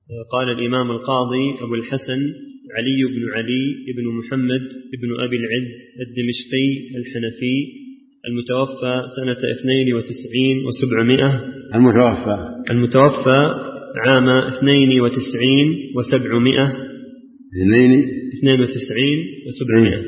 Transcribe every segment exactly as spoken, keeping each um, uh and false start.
قال الإمام القاضي أبو الحسن علي بن علي بن محمد بن أبي العز الدمشقي الحنفي المتوفى سنة اثنين وتسعين وسبعمائة المتوفى المتوفى عام اثنين وتسعين وسبعمائة اثنين اثنين وتسعين وسبعمائة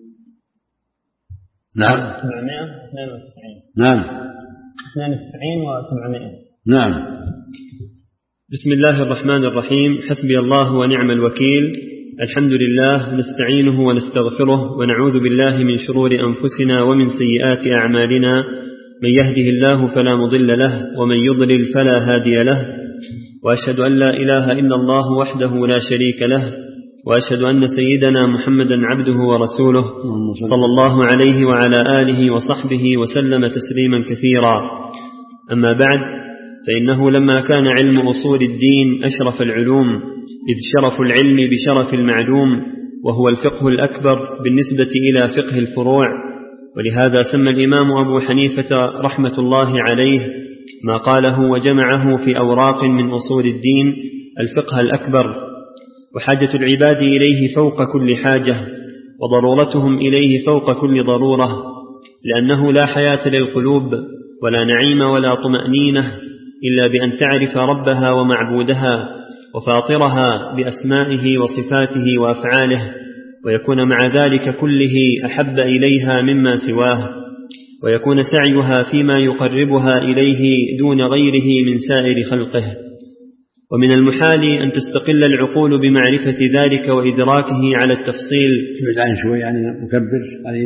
نعم سبعمائة اثنين وتسعين نعم اثنين وتسعين وسبعمائة نعم. بسم الله الرحمن الرحيم. حسبي الله ونعم الوكيل. الحمد لله نستعينه ونستغفره ونعوذ بالله من شرور أنفسنا ومن سيئات أعمالنا، من يهده الله فلا مضل له ومن يضلل فلا هادي له، وأشهد أن لا إله إلا الله وحده لا شريك له، وأشهد أن سيدنا محمدا عبده ورسوله صلى الله عليه وعلى آله وصحبه وسلم تسليما كثيرا. أما بعد، فإنه لما كان علم أصول الدين أشرف العلوم، إذ شرف العلم بشرف المعلوم، وهو الفقه الأكبر بالنسبة إلى فقه الفروع، ولهذا سمى الإمام أبو حنيفة رحمة الله عليه ما قاله وجمعه في أوراق من أصول الدين الفقه الأكبر، وحاجة العباد إليه فوق كل حاجة، وضرورتهم إليه فوق كل ضرورة، لأنه لا حياة للقلوب ولا نعيم ولا طمأنينة إلا بأن تعرف ربها ومعبودها وفاطرها بأسمائه وصفاته وأفعاله، ويكون مع ذلك كله أحب إليها مما سواه، ويكون سعيها فيما يقربها إليه دون غيره من سائر خلقه. ومن المحال أن تستقل العقول بمعرفة ذلك وإدراكه على التفصيل. شوي يعني مكبر قريب.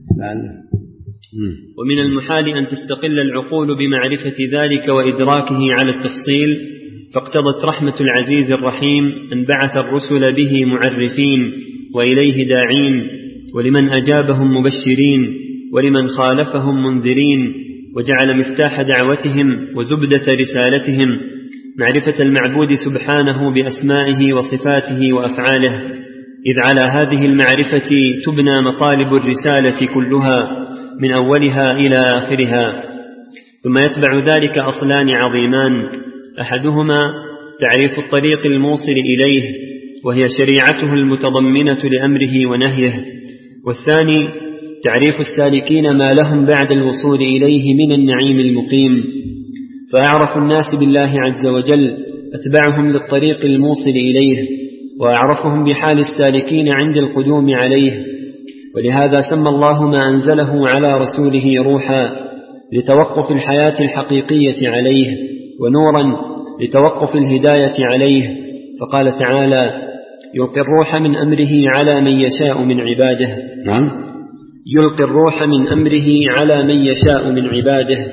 ومن المحال أن تستقل العقول بمعرفة ذلك وإدراكه على التفصيل، فاقتضت رحمة العزيز الرحيم أن بعث الرسل به معرفين وإليه داعين، ولمن أجابهم مبشرين، ولمن خالفهم منذرين، وجعل مفتاح دعوتهم وزبدة رسالتهم معرفة المعبود سبحانه بأسمائه وصفاته وأفعاله، إذ على هذه المعرفة تبنى مطالب الرسالة كلها من أولها إلى آخرها. ثم يتبع ذلك أصلان عظيمان، أحدهما تعريف الطريق الموصل إليه، وهي شريعته المتضمنة لأمره ونهيه، والثاني تعريف السالكين ما لهم بعد الوصول إليه من النعيم المقيم. فأعرف الناس بالله عز وجل أتبعهم للطريق الموصل إليه، وأعرفهم بحال السالكين عند القدوم عليه. ولهذا سمى الله ما أنزله على رسوله روحا لتوقف الحياة الحقيقية عليه، ونورا لتوقف الهداية عليه، فقال تعالى: يلقي الروح من أمره على من يشاء من عباده. نعم. يلقي الروح من أمره على من يشاء من عباده.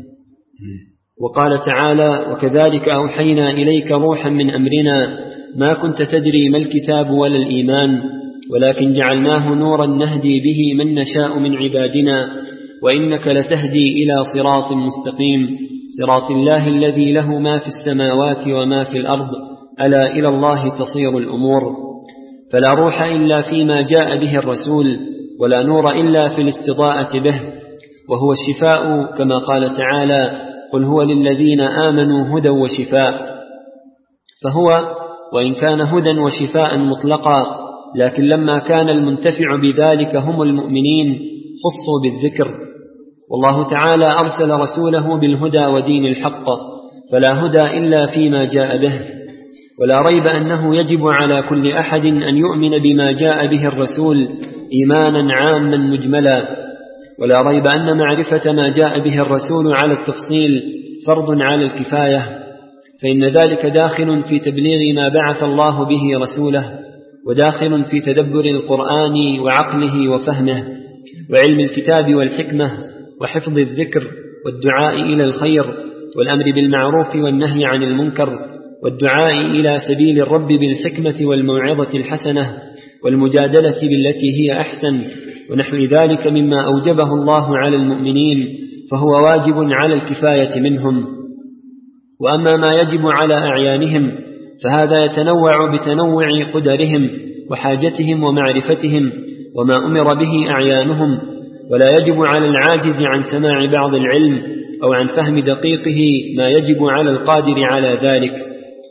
وقال تعالى: وكذلك أوحينا إليك روحا من أمرنا ما كنت تدري ما الكتاب ولا الإيمان، ولكن جعلناه نورا نهدي به من نشاء من عبادنا، وإنك لتهدي إلى صراط مستقيم، صراط الله الذي له ما في السماوات وما في الأرض، ألا إلى الله تصير الأمور. فلا روح إلا فيما جاء به الرسول، ولا نور إلا في الاستضاءة به، وهو الشفاء كما قال تعالى: قل هو للذين آمنوا هدى وشفاء. فهو وإن كان هدى وشفاء مطلقا، لكن لما كان المنتفع بذلك هم المؤمنين خصوا بالذكر. والله تعالى أرسل رسوله بالهدى ودين الحق، فلا هدى إلا فيما جاء به. ولا ريب أنه يجب على كل أحد أن يؤمن بما جاء به الرسول إيمانا عاما مجملا. ولا ريب أن معرفة ما جاء به الرسول على التفصيل فرض على الكفاية، فإن ذلك داخل في تبليغ ما بعث الله به رسوله، وداخل في تدبر القرآن وعقله وفهمه، وعلم الكتاب والحكمة، وحفظ الذكر، والدعاء إلى الخير، والأمر بالمعروف والنهي عن المنكر، والدعاء إلى سبيل الرب بالحكمة والموعظة الحسنة، والمجادلة بالتي هي أحسن، ونحو ذلك مما أوجبه الله على المؤمنين، فهو واجب على الكفاية منهم. وأما ما يجب على أعيانهم فهذا يتنوع بتنوع قدرهم وحاجتهم ومعرفتهم وما أمر به أعيانهم، ولا يجب على العاجز عن سماع بعض العلم أو عن فهم دقيقه ما يجب على القادر على ذلك.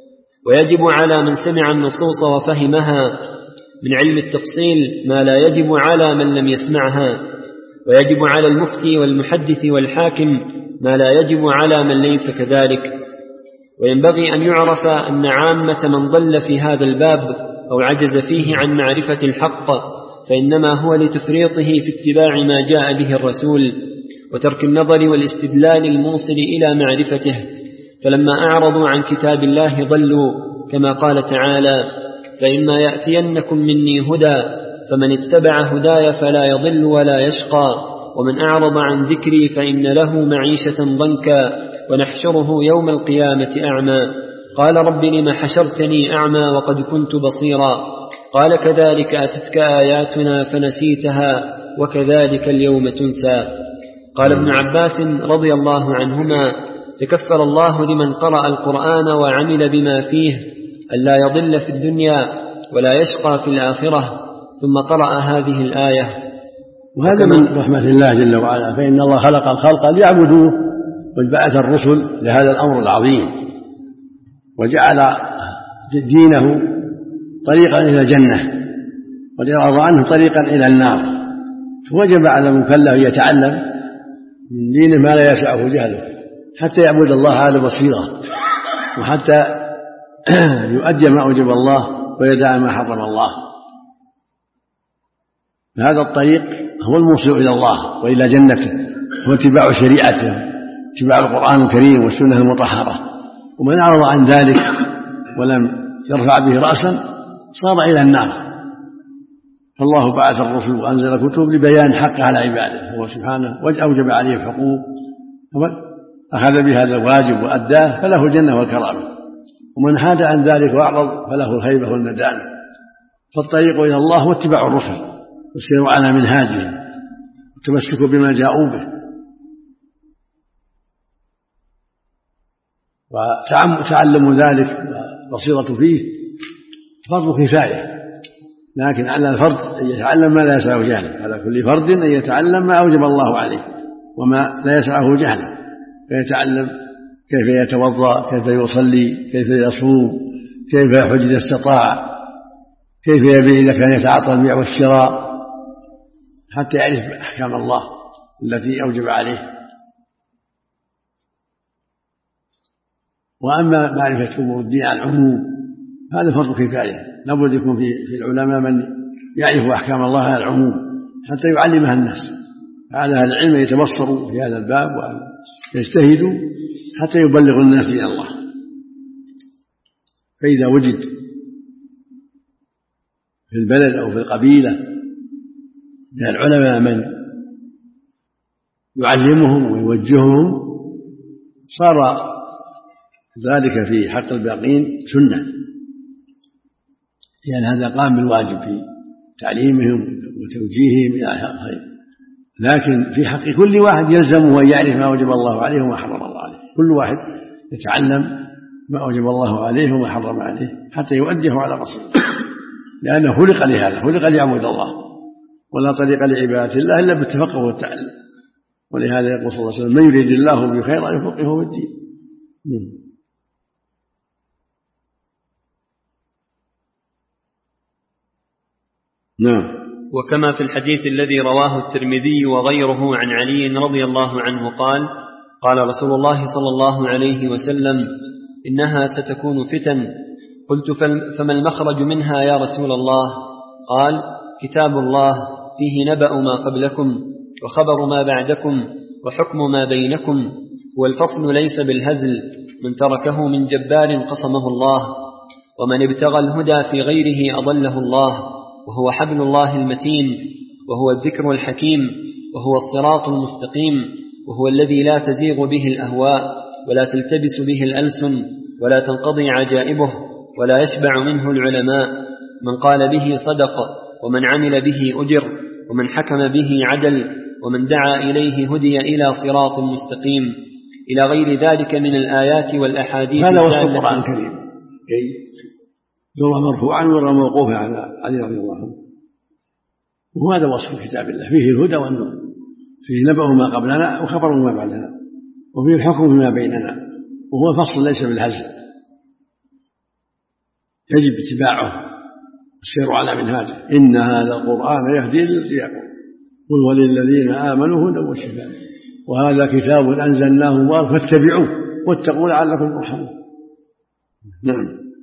ويجب على من سمع النصوص وفهمها من علم التفصيل ما لا يجب على من لم يسمعها، ويجب على المفتي والمحدث والحاكم ما لا يجب على من ليس كذلك. وينبغي أن يعرف أن عامة من ضل في هذا الباب أو عجز فيه عن معرفة الحق فإنما هو لتفريطه في اتباع ما جاء به الرسول وترك النظر والاستدلال الموصل إلى معرفته، فلما أعرضوا عن كتاب الله ضلوا، كما قال تعالى: فإما يأتينكم مني هدى فمن اتبع هداي فلا يضل ولا يشقى، ومن أعرض عن ذكري فإن له معيشة ضنكا ونحشره يوم القيامة أعمى. قال رب لم حشرتني أعمى وقد كنت بصيرا، قال كذلك أتتك آياتنا فنسيتها وكذلك اليوم تنسى. قال ابن عباس رضي الله عنهما: تكفل الله لمن قرأ القرآن وعمل بما فيه ألا يضل في الدنيا ولا يشقى في الآخرة، ثم قرأ هذه الآية. وهذا من رحمة الله جل وعلا، فإن الله خلق الخلق ليعبدوه، وبعث الرسل لهذا الأمر العظيم، وجعل دينه طريقا إلى الجنة وجعل عنه طريقا إلى النار، فوجب على المكلف يتعلم من دينه ما لا يسعه جهله حتى يعبد الله على بصيرة، وحتى يؤدي ما أوجب الله ويدع ما حرم الله. هذا الطريق هو الموصل إلى الله وإلى جنته، هو اتباع شريعته، اتباع القرآن الكريم والسنة المطهرة. ومن أعرض عن ذلك ولم يرفع به رأسا صار إلى النار. فالله بعث الرسل وأنزل كتب لبيان حقه على عباده هو سبحانه، وأوجب عليه الحقوق، أخذ بهذا الواجب وأداه فله الجنة والكرامة. ومن حاد عن ذلك وأعرض فله الخيبة والندامة. فالطريق إلى الله هو اتباع الرسل والسير على منهاجهم والتمسك بما جاءوا به، وتعلم ذلك والبصيرة فيه فرض كفاية، لكن على الفرد أن يتعلم ما لا يسعه جهله، على كل فرد أن يتعلم ما أوجب الله عليه وما لا يسعه جهله، فيتعلم كيف يتوضأ، كيف يصلي، كيف يصوم، كيف يحج إذا استطاع، كيف يبيع إذا كان يتعاطى البيع والشراء، حتى يعرف أحكام الله التي أوجب عليه. وأما معرفة أمور الدين على العموم هذا فرض كفاية، لابد يكون في العلماء من يعرف أحكام الله على العموم حتى يعلمها الناس. على أهل العلم يتبصروا في هذا الباب ويجتهدوا حتى يبلغوا الناس إلى الله. فإذا وجد في البلد أو في القبيلة من العلماء من يعلمهم ويوجههم صار ذلك في حق الباقين سنة، لأن يعني هذا قام بالواجب في تعليمهم وتوجيههم إلى الخير. لكن في حق كل واحد يلزمه أن يعرف ما أوجب الله عليه وما حرم الله عليه، كل واحد يتعلم ما أوجب الله عليه وما حرم عليه حتى يؤديه على بصيرة، لأنه خلق لهذا، خلق ليعبد الله، ولا طريق لعبادة الله إلا بالتفقه والتعلم. ولهذا يقول صلى الله عليه وسلم: من يريد الله به خيرا يفقهه في الدين. نعم. وكما في الحديث الذي رواه الترمذي وغيره عن علي رضي الله عنه قال: قال رسول الله صلى الله عليه وسلم: إنها ستكون فتن. قلت: فما المخرج منها يا رسول الله؟ قال: كتاب الله فيه نبأ ما قبلكم وخبر ما بعدكم وحكم ما بينكم، والفصل ليس بالهزل، من تركه من جبار قصمه الله، ومن ابتغى الهدى في غيره أضله الله، وهو حبل الله المتين، وهو الذكر الحكيم، وهو الصراط المستقيم، وهو الذي لا تزيغ به الأهواء ولا تلتبس به الألسن ولا تنقضي عجائبه ولا يشبع منه العلماء. من قال به صدق، ومن عمل به أجر، ومن حكم به عدل، ومن دعا إليه هدي إلى صراط مستقيم، إلى غير ذلك من الآيات والأحاديث. هذا وصف القرآن الكريم، يروى مرفوعا ويروى موقوفا على علي رضي الله عنه، وهذا وصف كتاب الله، فيه الهدى والنور، فيه نبأ ما قبلنا وخبر ما بعدنا، وفيه الحكم فيما بيننا، وهو فصل ليس بالهزل. يجب اتباعه والسير على منهاجه. إن هذا القرآن يهدي للتي يقول قل وللذين آمنوا هدى وشفاء وهذا كتاب أنزلناه مبارك فاتبعوه واتقوا لعلكم ترحمون. نعم.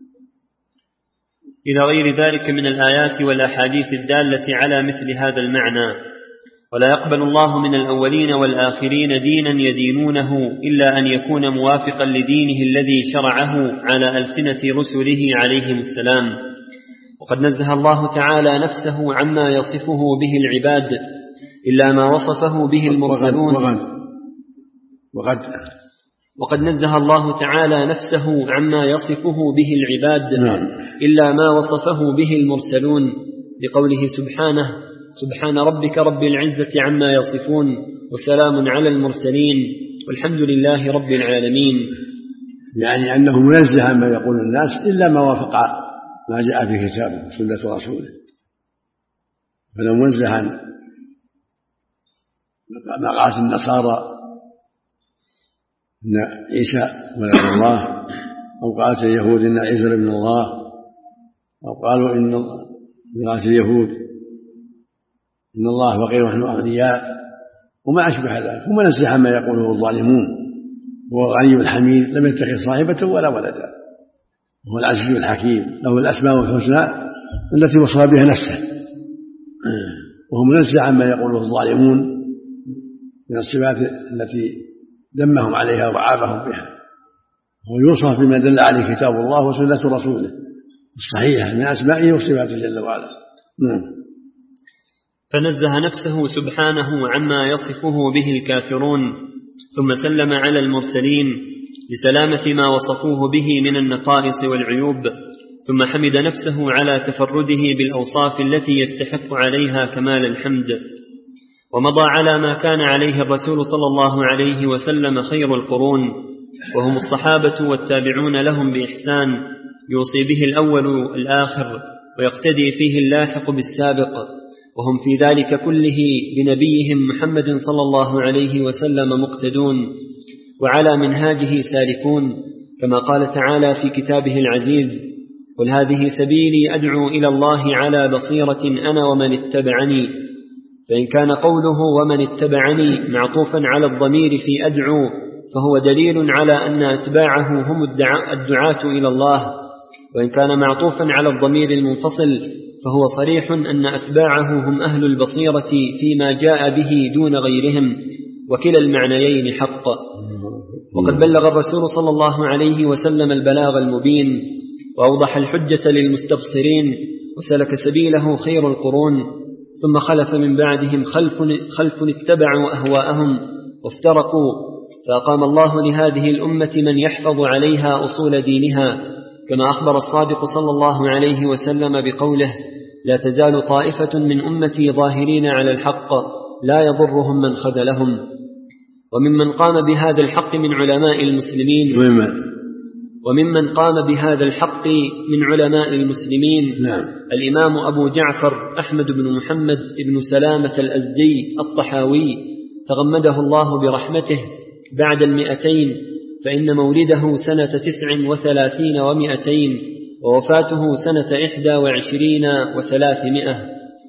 إلى غير ذلك من الآيات والأحاديث الدالة على مثل هذا المعنى. ولا يقبل الله من الأولين والآخرين دينا يدينونه إلا أن يكون موافقا لدينه الذي شرعه على ألسنة رسله عليهم السلام. وقد نزه الله تعالى نفسه عما يصفه به العباد إلا ما وصفه به المرسلون. وقد, وقد, وقد نزه الله تعالى نفسه عما يصفه به العباد إلا ما وصفه به المرسلون بقوله سبحانه سبحان ربك رب العزة عما يصفون وسلام على المرسلين والحمد لله رب العالمين. يعني أنه منزه عما يقول الناس إلا ما وافق ما جاء في كتابه وسنة رسوله. فلو منزه عن ما قالت النصارى إن عيسى ولد الله أو قالت اليهود إن عيسى ابن الله أو قالوا إن قالت اليهود إن الله فقير ونحن أغنياء وما أشبه ذلك. ومنزه عما يقوله الظالمون. هو الغني الحميد لم يتخذ صاحبة ولا ولدا وهو العزيز الحكيم له الأسماء الحسنى التي وصف بها نفسه. وهو منزه عما يقوله الظالمون من الصفات التي ذمهم عليها وعابهم بها. هو يوصف بما دل عليه كتاب الله وسنة رسوله الصحيحة من أسمائه وصفاته جل وعلا. نعم. فنزه نفسه سبحانه عما يصفه به الكافرون ثم سلم على المرسلين لسلامة ما وصفوه به من النقائص والعيوب ثم حمد نفسه على تفرده بالأوصاف التي يستحق عليها كمال الحمد. ومضى على ما كان عليه الرسول صلى الله عليه وسلم خير القرون وهم الصحابة والتابعون لهم بإحسان يوصي به الأول الآخر ويقتدي فيه اللاحق بالسابق وهم في ذلك كله بنبيهم محمد صلى الله عليه وسلم مقتدون وعلى منهاجه سالكون كما قال تعالى في كتابه العزيز قل هذه سبيلي أدعو إلى الله على بصيرة أنا ومن اتبعني. فإن كان قوله ومن اتبعني معطوفا على الضمير في أدعو فهو دليل على أن أتباعه هم الدعاة إلى الله. وإن كان معطوفا على الضمير المنفصل فهو صريح أن أتباعه هم أهل البصيرة فيما جاء به دون غيرهم وكلا المعنيين حق. وقد بلغ الرسول صلى الله عليه وسلم البلاغ المبين وأوضح الحجة للمستبصرين وسلك سبيله خير القرون ثم خلف من بعدهم خلف, خلف اتبعوا أهواءهم وافترقوا فأقام الله لهذه الأمة من يحفظ عليها أصول دينها كما أخبر الصادق صلى الله عليه وسلم بقوله لا تزال طائفة من أمتي ظاهرين على الحق لا يضرهم من خذلهم. وممن قام بهذا الحق من علماء المسلمين وممن قام بهذا الحق من علماء المسلمين نعم. الإمام أبو جعفر أحمد بن محمد بن سلامة الأزدي الطحاوي تغمده الله برحمته بعد المئتين فإن مولده سنة تسع وثلاثين ومئتين ووفاته سنة إحدى وعشرين وثلاثمائة.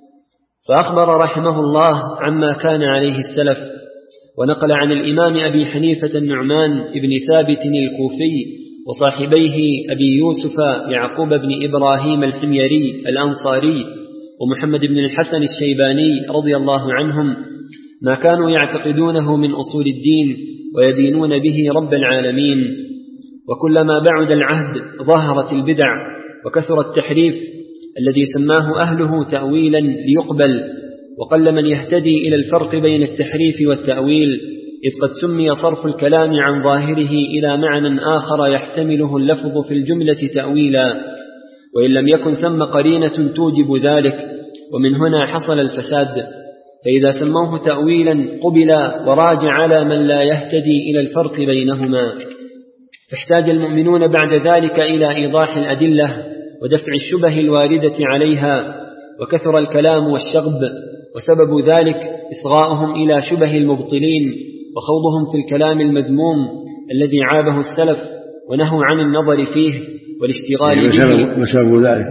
فأخبر رحمه الله عما كان عليه السلف ونقل عن الإمام أبي حنيفة النعمان بن ثابت الكوفي وصاحبيه أبي يوسف يعقوب بن إبراهيم الحميري الأنصاري ومحمد بن الحسن الشيباني رضي الله عنهم ما كانوا يعتقدونه من أصول الدين ويدينون به رب العالمين. وكلما بعد العهد ظهرت البدع وكثر التحريف الذي سماه أهله تأويلا ليقبل وقل من يهتدي إلى الفرق بين التحريف والتأويل إذ قد سمي صرف الكلام عن ظاهره إلى معنى آخر يحتمله اللفظ في الجملة تأويلا وإن لم يكن ثم قرينة توجب ذلك ومن هنا حصل الفساد. فإذا سموه تأويلا قبل وراجع على من لا يهتدي إلى الفرق بينهما. فاحتاج المؤمنون بعد ذلك إلى إيضاح الأدلة ودفع الشبه الواردة عليها وكثر الكلام والشغب وسبب ذلك إصغاؤهم إلى شبه المبطلين وخوضهم في الكلام المذموم الذي عابه السلف ونهوا عن النظر فيه والاشتغال به. وسبب ذلك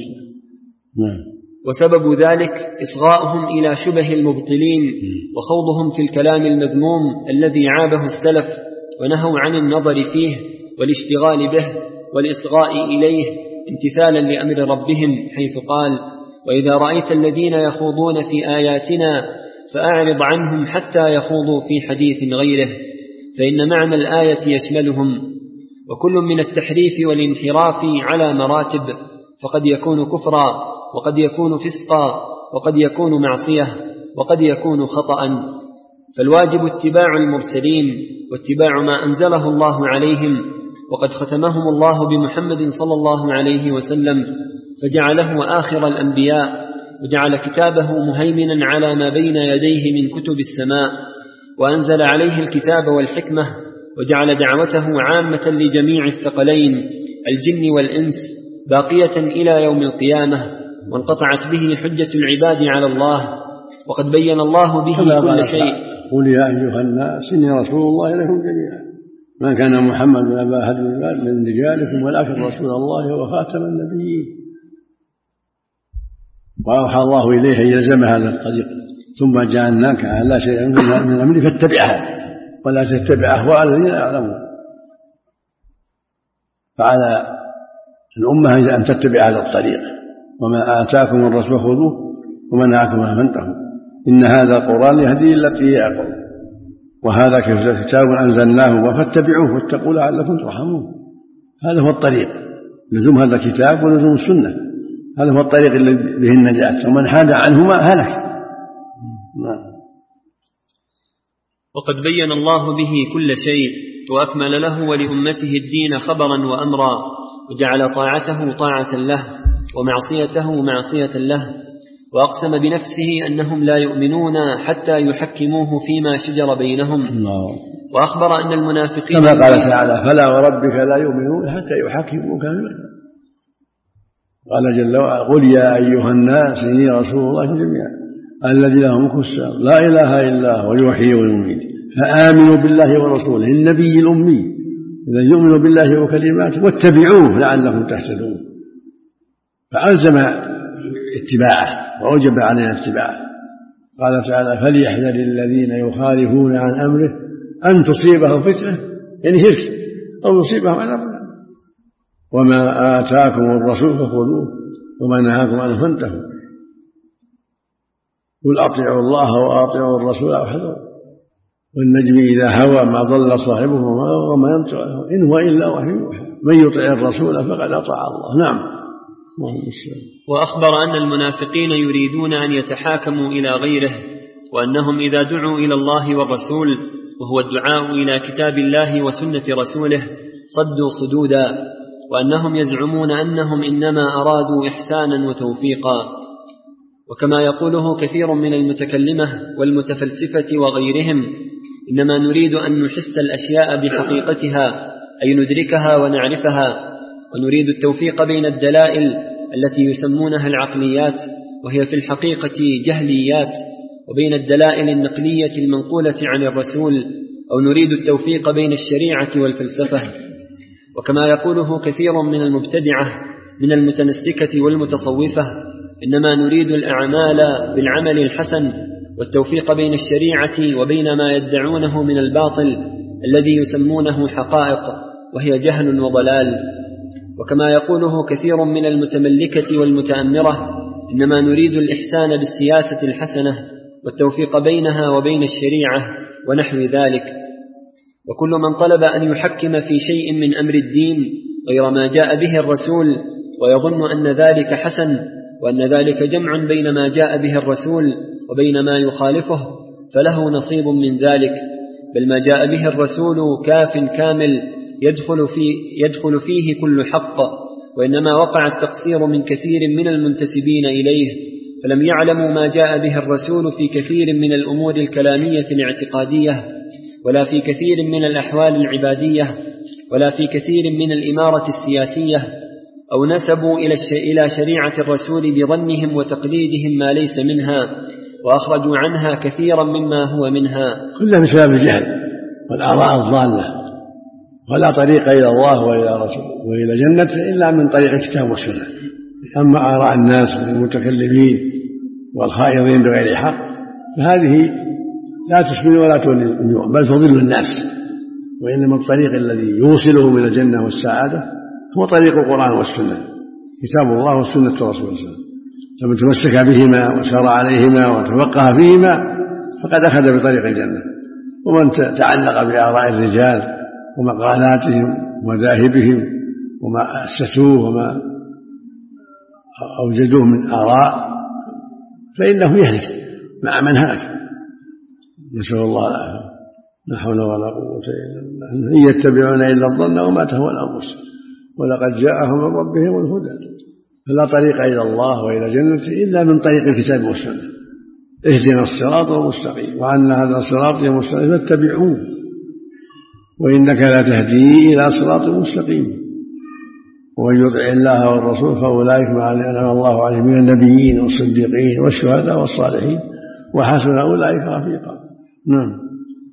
وسبب ذلك إصغاؤهم إلى شبه المبطلين وخوضهم في الكلام المذموم الذي عابه السلف، ونهوا عن النظر فيه والاشتغال به والإصغاء إليه امتثالا لأمر ربهم، حيث قال: وإذا رأيت الذين يخوضون في آياتنا فأعرض عنهم حتى يخوضوا في حديث غيره، فإن معنى الآية يشملهم. وكل من التحريف والانحراف على مراتب، فقد يكون كفرا، وقد يكون فسقا، وقد يكون معصية، وقد يكون خطأ. فالواجب اتباع المرسلين واتباع ما أنزله الله عليهم، وقد ختمهم الله بمحمد صلى الله عليه وسلم فجعله آخر الأنبياء، وجعل كتابه مهيمنا على ما بين يديه من كتب السماء، وأنزل عليه الكتاب والحكمة، وجعل دعوته عامة لجميع الثقلين الجن والإنس باقية إلى يوم القيامة، وانقطعت به حجة العباد على الله. وقد بين الله به كل شيء. قل يا أيها الناس إني رسول الله إليكم جميعا ما كان محمد أبا أحد من رجالكم ولكن رسول الله وخاتم النبيين. وأوحى الله إليه أن يلزم هذا الطريق، ثم جعلناك على شيء من الأمر فاتبعها ولا تتبع أهواء الذين لا يعلمون. فعلى الأمة أن تتبع هذا الطريق، وما آتاكم الرسول خذوه وما نهاكم عنه فانتهوا، إن هذا القرآن يهدي التي هي أقوم، وهذا كتاب أنزلناه فاتبعوه واتقوا لعلكم ترحمون. هذا هو الطريق، لزوم هذا الكتاب ولزوم السنة، هذا هو الطريق الذي به النجاة، ومن حاد عنهما هلك. وقد بين الله به كل شيء، وأكمل له ولأمته الدين خبرا وأمرا، وجعل طاعته طاعة له ومعصيته معصية له، وأقسم بنفسه أنهم لا يؤمنون حتى يحكموه فيما شجر بينهم الله. وأخبر أن المنافقين كما قال تعالى: فلا وربك لا يؤمنون حتى يحكموك فيما. قال جل وعلا: قل يا أيها الناس إني رسول الله جميعا الذي له ملك السماوات لا إله إلا هو يحيي ويميت فآمنوا بالله ورسوله النبي الأمي الذي يؤمن بالله وكلماته واتبعوه لعلكم تهتدون. فألزم اتباعه وأوجب علينا اتباعه. قال تعالى: فليحذر الذين يخالفون عن أمره أن تصيبهم فتنة، يعني شرك، أو يصيبهم عذاب. وما آتاكم الرسول فخذوه وما نهاكم عنه فانتهوا. قل أطيعوا الله وأطيعوا الرسول واحذروا والنجم إذا هوى ما ضل صاحبه وما ينطق إن هو إلا وحي يوحى من يطع الرسول فقد أطاع الله. نعم. وأخبر أن المنافقين يريدون أن يتحاكموا إلى غيره، وأنهم إذا دعوا إلى الله والرسول وهو الدعاء إلى كتاب الله وسنة رسوله صدوا صدودا، وأنهم يزعمون أنهم إنما أرادوا إحسانا وتوفيقا. وكما يقوله كثير من المتكلمة والمتفلسفة وغيرهم: إنما نريد أن نحس الأشياء بحقيقتها، أي ندركها ونعرفها، ونريد التوفيق بين الدلائل التي يسمونها العقليات وهي في الحقيقة جهليات، وبين الدلائل النقلية المنقولة عن الرسول، أو نريد التوفيق بين الشريعة والفلسفة. وكما يقوله كثير من المبتدعة من المتنسكة والمتصوفة: إنما نريد الأعمال بالعمل الحسن، والتوفيق بين الشريعة وبين ما يدعونه من الباطل الذي يسمونه حقائق وهي جهل وضلال. وكما يقوله كثير من المتملكة والمتأمرة: إنما نريد الإحسان بالسياسة الحسنة والتوفيق بينها وبين الشريعة ونحو ذلك. وكل من طلب أن يحكم في شيء من أمر الدين غير ما جاء به الرسول ويظن أن ذلك حسن، وأن ذلك جمع بين ما جاء به الرسول وبين ما يخالفه، فله نصيب من ذلك، بل ما جاء به الرسول كاف كامل يدخل, في يدخل فيه كل حق، وإنما وقع التقصير من كثير من المنتسبين إليه، فلم يعلموا ما جاء به الرسول في كثير من الأمور الكلامية الاعتقادية، ولا في كثير من الأحوال العبادية، ولا في كثير من الإمارة السياسية، أو نسبوا إلى شريعة الرسول بظنهم وتقليدهم ما ليس منها، وأخرجوا عنها كثيرا مما هو منها. كلها من سبب الجهل والآراء الضالة ولا طريق إلى الله وإلى رسوله وإلى جنته إلا من طريق الكتاب والسنة. أما آراء الناس والمتكلمين والخائضين بغير حق فهذه لا تسمن ولا تولي بل تضل الناس، وإنما الطريق الذي يوصلهم إلى الجنة والسعادة هو طريق القرآن والسنة، كتاب الله وسنة رسول الله صلى الله عليه وسلم. فمن تمسك بهما وسار عليهما وتفقه فيهما فقد أخذ بطريق الجنة. ومن تعلق بآراء الرجال ومقالاتهم ومذاهبهم وما أسسوه وما أوجدوه من آراء فإنه يهلك مع من هلك، نسأل الله العافية. لا حول ولا قوة إلا بالله. إن يتبعون إلا الظن وما تهوى الأنفس ولقد جاءهم من ربهم الهدى. فلا طريق إلى الله وإلى جنته إلا من طريق الكتاب والسنة. اهدنا الصراط المستقيم وأن هذا صراطي مستقيم فاتبعوه وإنك لا تهدي إلى صراط مستقيم. ومن يطع الله والرسول فأولئك مع الذين أنعم الله عليهم من النبيين والصديقين والشهداء والصالحين وحسن أولئك رفيقا. نعم.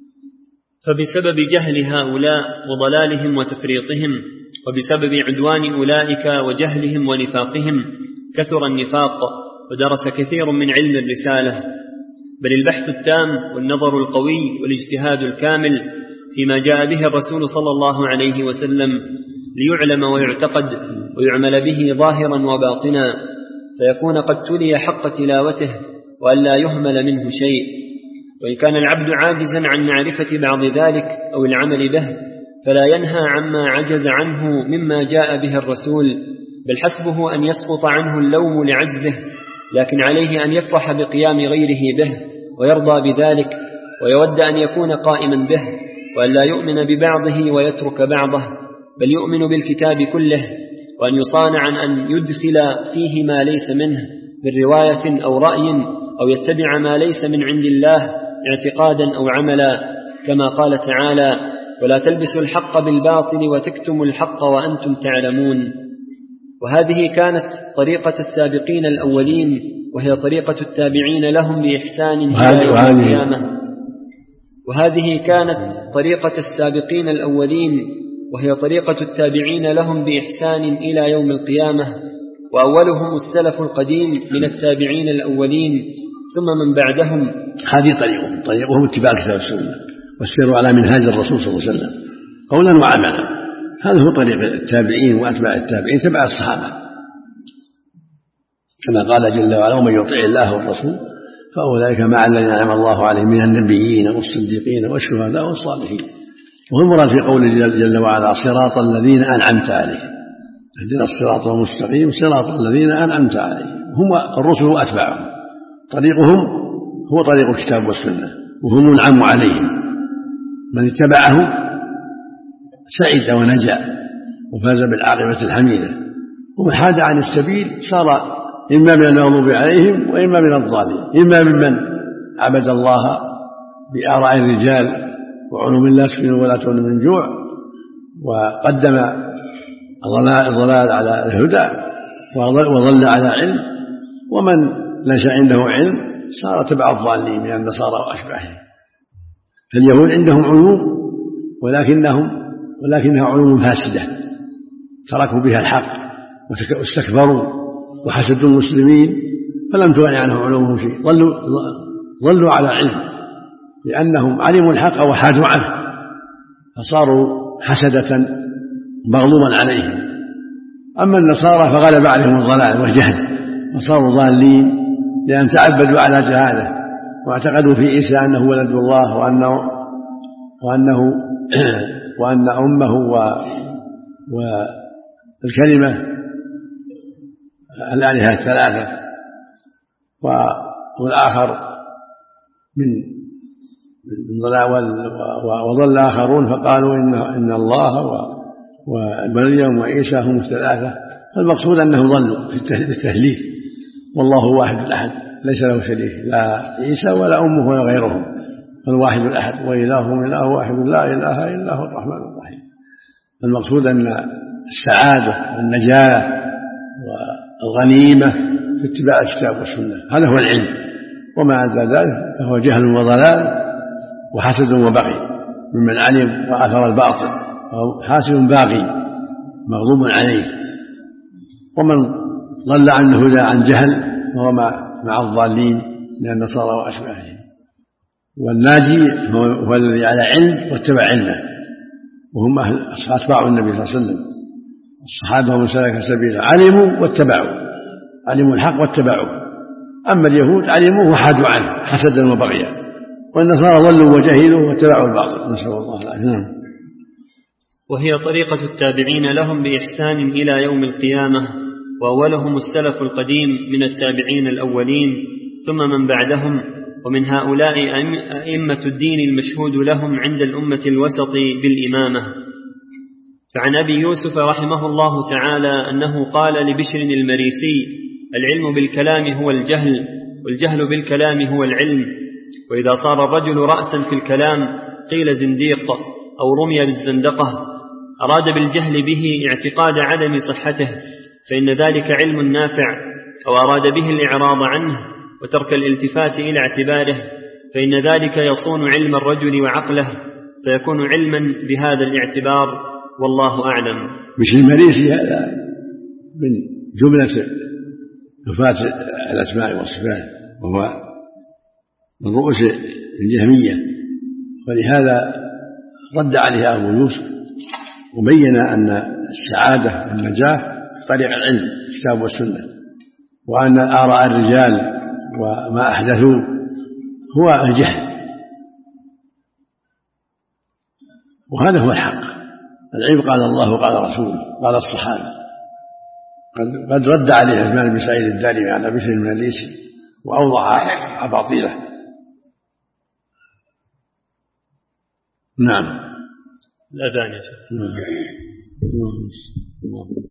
فبسبب جهل هؤلاء وضلالهم وتفريطهم وبسبب عدوان أولئك وجهلهم ونفاقهم كثر النفاق ودرس كثير من علم الرسالة، بل البحث التام والنظر القوي والاجتهاد الكامل فيما جاء به الرسول صلى الله عليه وسلم ليعلم ويعتقد ويعمل به ظاهرا وباطنا، فيكون قد تلي حق تلاوته وألا يهمل منه شيء. وإن كان العبد عاجزا عن معرفة بعض ذلك أو العمل به فلا ينهى عما عجز عنه مما جاء به الرسول، بل حسبه أن يسقط عنه اللوم لعجزه، لكن عليه أن يفرح بقيام غيره به ويرضى بذلك ويود أن يكون قائما به، وأن لا يؤمن ببعضه ويترك بعضه، بل يؤمن بالكتاب كله، وأن يصان عن أن يدخل فيه ما ليس منه من رواية أو رأي أو يتبع ما ليس من عند الله اعتقادا أو عملا، كما قال تعالى: ولا تلبسوا الحق بالباطل وتكتموا الحق وأنتم تعلمون. وهذه كانت طريقة السابقين الأولين، وهي طريقة التابعين لهم بإحسان إلى يوم القيامة. وهذه كانت طريقة السابقين الأولين وهي طريقة التابعين لهم بإحسان إلى يوم القيامة، وأولهم السلف القديم من التابعين الأولين ثم من بعدهم. هذه طريقهم طريقهم اتباع الكتاب والسنة والسير على منهاج الرسول صلى الله عليه وسلم قولا وعملا. هذا هو طريق التابعين وأتباع التابعين تبع الصحابة، كما قال جل وعلا: ومن يطع الله والرسول فأولئك مع الذين أنعم الله عليهم من النبيين والصديقين والشهداء والصالحين. وهو المراد في قوله جل وعلا: صراط الذين أنعمت عليهم. اهدنا الصراط المستقيم صراط الذين أنعمت عليهم، هم الرسل وأتباعهم. طريقهم هو طريق الكتاب والسنة، وهم منعم عليهم. من اتبعه سعد ونجا وفاز بالعاقبة الحميدة، ومن حاد عن السبيل صار إما من المغضوب عليهم وإما من الضالين، إما ممن عبد الله بآراء الرجال وعلوم لا تسكن ولا تغن من جوع، وقدم الضلال على الهدى وظل على علم، ومن ليس عنده علم صار تبع الضالين من النصارى وأشباههم. فاليهود عندهم علوم ولكنهم ولكنها علوم فاسدة، تركوا بها الحق واستكبروا وحسدوا المسلمين فلم تغن عنهم علومهم شيء، ظلوا, ظلوا على علم لأنهم علموا الحق وحادوا عنه، فصاروا حسدة مغلوبا عليهم. أما النصارى فغلب عليهم الضلال والجهل وصاروا ضالين لأن تعبدوا على جهاله واعتقدوا في عيسى أنه ولد الله وأنه وأنه وأن أمه والكلمة الآلهة الثلاثة، والآخر من وضل آخرون فقالوا إن, إن الله ومريم وعيسى هم الثلاثة. فالمقصود أنهم ضلوا بالتهليل، والله واحد الأحد ليس له شريك، لا عيسى ولا أمه ولا غيرهم، الواحد الأحد وإلههم إله واحد لا إله إلا هو الرحمن الرحيم. المقصود أن السعادة والنجاة والغنيمة في اتباع الكتاب والسنة، هذا هو العلم، وما عدا ذلك فهو جهل وضلال وحسد وبغي ممن علم وآثر الباطل حاسب باقي مغضوب عليه، ومن ضل عن الهدى عن جهل فهو مع الضالين من النصارى وأشباههم. والناجي هو الذي على علم واتبع علمه، وهم أهل أتباع النبي صلى الله عليه وسلم. الصحابة ومن سلك سبيله علموا واتبعوا، علموا الحق واتبعوا. أما اليهود علموا وحادوا عنه حسدا وبغيا، والنصارى ضلوا وجهلوا واتبعوا الباطل، نسأل الله العافية. وهي طريقة التابعين لهم بإحسان إلى يوم القيامة، وأولهم السلف القديم من التابعين الأولين، ثم من بعدهم، ومن هؤلاء أئمة الدين المشهود لهم عند الأمة الوسط بالإمامة. فعن أبي يوسف رحمه الله تعالى أنه قال لبشر المريسي: العلم بالكلام هو الجهل، والجهل بالكلام هو العلم. وإذا صار الرجل رأسا في الكلام قيل زنديق أو رمي بالزندقة. أراد بالجهل به اعتقاد عدم صحته فإن ذلك علم نافع، أو أراد به الإعراض عنه وترك الالتفات إلى اعتباره فإن ذلك يصون علم الرجل وعقله، فيكون علما بهذا الاعتبار، والله أعلم. مش المريسي هذا من جملة نفاة الأسماء والصفات، وهو من رؤوس الجهمية، ولهذا رد عليه أبو يوسف وبين أن السعادة والنجاة في طريق العلم الكتاب والسنة، وأن آراء الرجال وما أحدثوا هو الجهل، وهذا هو الحق. العلم قال الله وقال رسوله قال الصحابة. قد رد عليه عثمان بن سعيد الدارمي على بشر المريسي وأوضح أباطيله. نعم. الأذان يا شيخ.